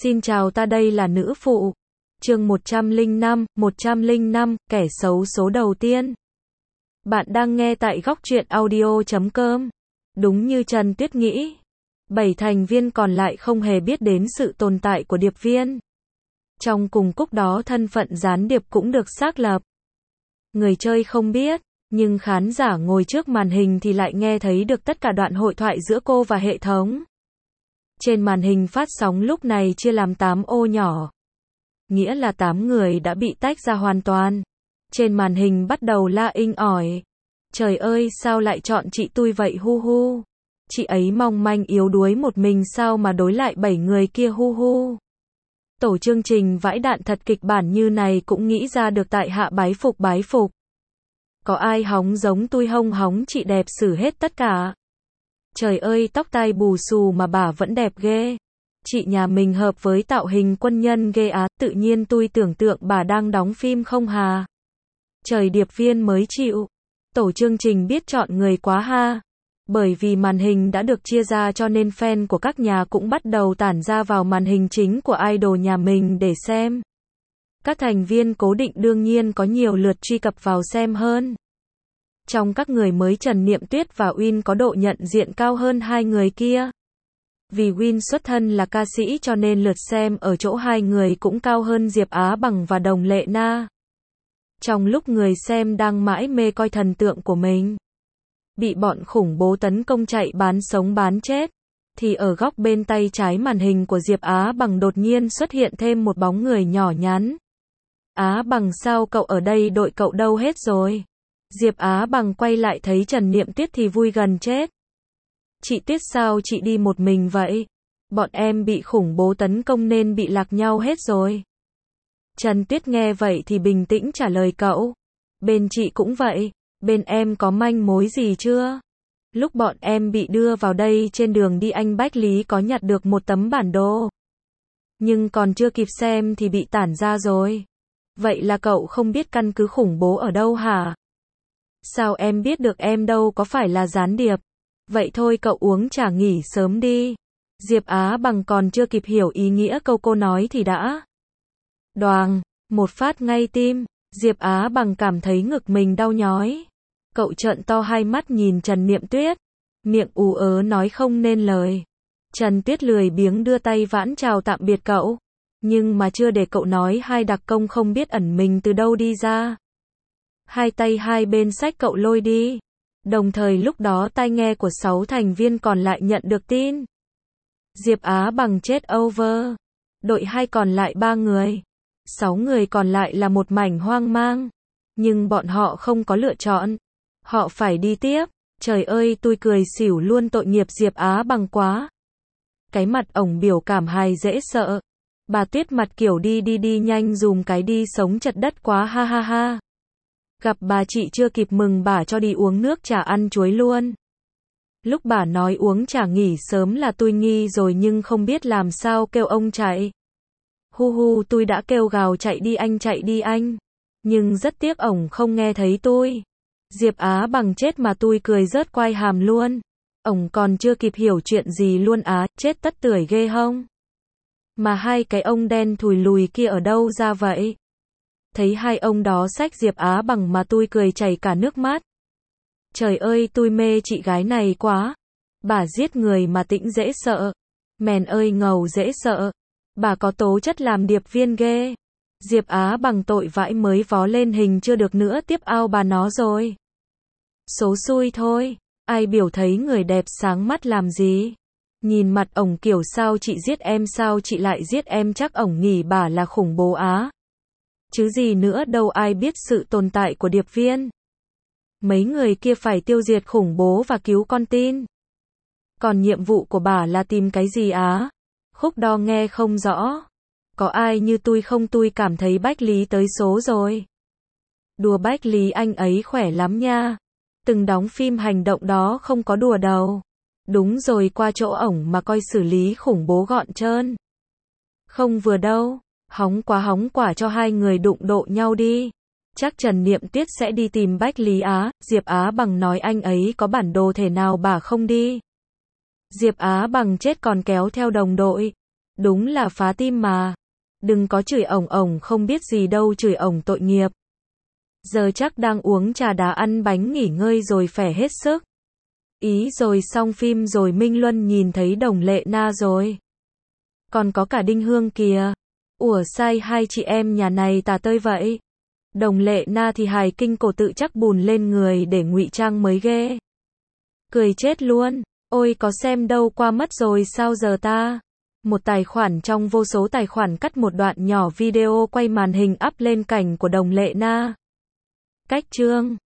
Xin chào, ta đây là nữ phụ. Chương 105, kẻ xấu số đầu tiên. Bạn đang nghe tại góc truyện audio.com. Đúng như Trần Tuyết nghĩ, 7 thành viên còn lại không hề biết đến sự tồn tại của điệp viên. Trong cùng cúc đó, thân phận gián điệp cũng được xác lập. Người chơi không biết, nhưng khán giả ngồi trước màn hình thì lại nghe thấy được tất cả đoạn hội thoại giữa cô và hệ thống. Trên màn hình phát sóng lúc này chia làm 8 ô nhỏ, nghĩa là 8 người đã bị tách ra hoàn toàn. Trên màn hình bắt đầu la inh ỏi. Trời ơi, sao lại chọn chị Tui vậy hu hu. Chị ấy mong manh yếu đuối một mình sao mà đối lại 7 người kia hu hu. Tổ chương trình vãi đạn thật, kịch bản như này cũng nghĩ ra được, tại hạ bái phục bái phục. Có ai hóng giống Tui hông hóng, chị đẹp xử hết tất cả. Trời ơi, tóc tai bù xù mà bà vẫn đẹp ghê. Chị nhà mình hợp với tạo hình quân nhân ghê á, tự nhiên Tui tưởng tượng bà đang đóng phim không hà. Trời, điệp viên mới chịu. Tổ chương trình biết chọn người quá ha. Bởi vì màn hình đã được chia ra cho nên fan của các nhà cũng bắt đầu tản ra vào màn hình chính của idol nhà mình để xem. Các thành viên cố định đương nhiên có nhiều lượt truy cập vào xem hơn. Trong các người mới, Trần Niệm Tuyết và Win có độ nhận diện cao hơn hai người kia. Vì Win xuất thân là ca sĩ cho nên lượt xem ở chỗ hai người cũng cao hơn Diệp Á Bằng và Đồng Lệ Na. Trong lúc người xem đang mãi mê coi thần tượng của mình bị bọn khủng bố tấn công chạy bán sống bán chết, thì ở góc bên tay trái màn hình của Diệp Á Bằng đột nhiên xuất hiện thêm một bóng người nhỏ nhắn. Á Bằng, sao cậu ở đây, đội cậu đâu hết rồi? Diệp Á Bằng quay lại thấy Trần Niệm Tuyết thì vui gần chết. Chị Tuyết, sao chị đi một mình vậy? Bọn em bị khủng bố tấn công nên bị lạc nhau hết rồi. Trần Tuyết nghe vậy thì bình tĩnh trả lời cậu. Bên chị cũng vậy. Bên em có manh mối gì chưa? Lúc bọn em bị đưa vào đây trên đường đi, anh Bách Lý có nhặt được một tấm bản đồ. Nhưng còn chưa kịp xem thì bị tản ra rồi. Vậy là cậu không biết căn cứ khủng bố ở đâu hả? Sao em biết được, em đâu có phải là gián điệp. Vậy thôi cậu uống trà nghỉ sớm đi. Diệp Á Bằng còn chưa kịp hiểu ý nghĩa câu cô nói thì đã đoàng, một phát ngay tim. Diệp Á Bằng cảm thấy ngực mình đau nhói. Cậu trợn to hai mắt nhìn Trần Niệm Tuyết, miệng ú ớ nói không nên lời. Trần Tuyết lười biếng đưa tay vãn chào tạm biệt cậu. Nhưng mà chưa để cậu nói, hai đặc công không biết ẩn mình từ đâu đi ra. Hai tay hai bên xách cậu lôi đi. Đồng thời lúc đó tai nghe của 6 thành viên còn lại nhận được tin. Diệp Á Bằng chết over. Đội 2 còn lại 3 người. 6 người còn lại là một mảnh hoang mang. Nhưng bọn họ không có lựa chọn. Họ phải đi tiếp. Trời ơi, tôi cười xỉu luôn, tội nghiệp Diệp Á Bằng quá. Cái mặt ổng biểu cảm hài dễ sợ. Bà Tuyết mặt kiểu đi nhanh dùm cái đi, sống chật đất quá ha ha ha. Gặp bà chị chưa kịp mừng bà cho đi uống nước trà ăn chuối luôn. Lúc bà nói uống trà nghỉ sớm là tôi nghi rồi nhưng không biết làm sao kêu ông chạy. Hu hu, tôi đã kêu gào chạy đi anh. Nhưng rất tiếc ổng không nghe thấy tôi. Diệp Á Bằng chết mà tôi cười rớt quai hàm luôn. Ổng còn chưa kịp hiểu chuyện gì luôn á, chết tất tưởi ghê hông. Mà hai cái ông đen thùi lùi kia ở đâu ra vậy? Thấy hai ông đó xách Diệp Á Bằng mà tôi cười chảy cả nước mắt. Trời ơi, tôi mê chị gái này quá. Bà giết người mà tĩnh dễ sợ. Mèn ơi, ngầu dễ sợ. Bà có tố chất làm điệp viên ghê. Diệp Á Bằng tội vãi, mới vó lên hình chưa được nữa tiếp ao bà nó rồi. Số xui thôi. Ai biểu thấy người đẹp sáng mắt làm gì. Nhìn mặt ổng kiểu sao chị giết em, sao chị lại giết em, chắc ổng nghĩ bà là khủng bố á. Chứ gì nữa, đâu ai biết sự tồn tại của điệp viên. Mấy người kia phải tiêu diệt khủng bố và cứu con tin. Còn nhiệm vụ của bà là tìm cái gì á? Khúc đo nghe không rõ. Có ai như tôi không? Tôi cảm thấy Bách Lý tới số rồi. Đùa Bách Lý anh ấy khỏe lắm nha. Từng đóng phim hành động đó không có đùa đâu. Đúng rồi, qua chỗ ổng mà coi xử lý khủng bố gọn trơn. Không vừa đâu. Hóng quả cho hai người đụng độ nhau đi. Chắc Trần Niệm Tuyết sẽ đi tìm Bách Lý á. Diệp Á Bằng nói anh ấy có bản đồ, thể nào bà không đi. Diệp Á Bằng chết còn kéo theo đồng đội. Đúng là phá tim mà. Đừng có chửi ổng không biết gì đâu, chửi ổng tội nghiệp. Giờ chắc đang uống trà đá ăn bánh nghỉ ngơi rồi phẻ hết sức. Ý rồi xong phim rồi Minh Luân nhìn thấy Đồng Lệ Na rồi. Còn có cả Đinh Hương kìa. Ủa sai hai chị em nhà này tà tơi vậy. Đồng Lệ Na thì hài kinh cổ tự chắc bùn lên người để ngụy trang mới ghê. Cười chết luôn. Ôi có xem đâu qua mất rồi sao giờ ta. Một tài khoản trong vô số tài khoản cắt một đoạn nhỏ video quay màn hình up lên cảnh của Đồng Lệ Na. Cách chương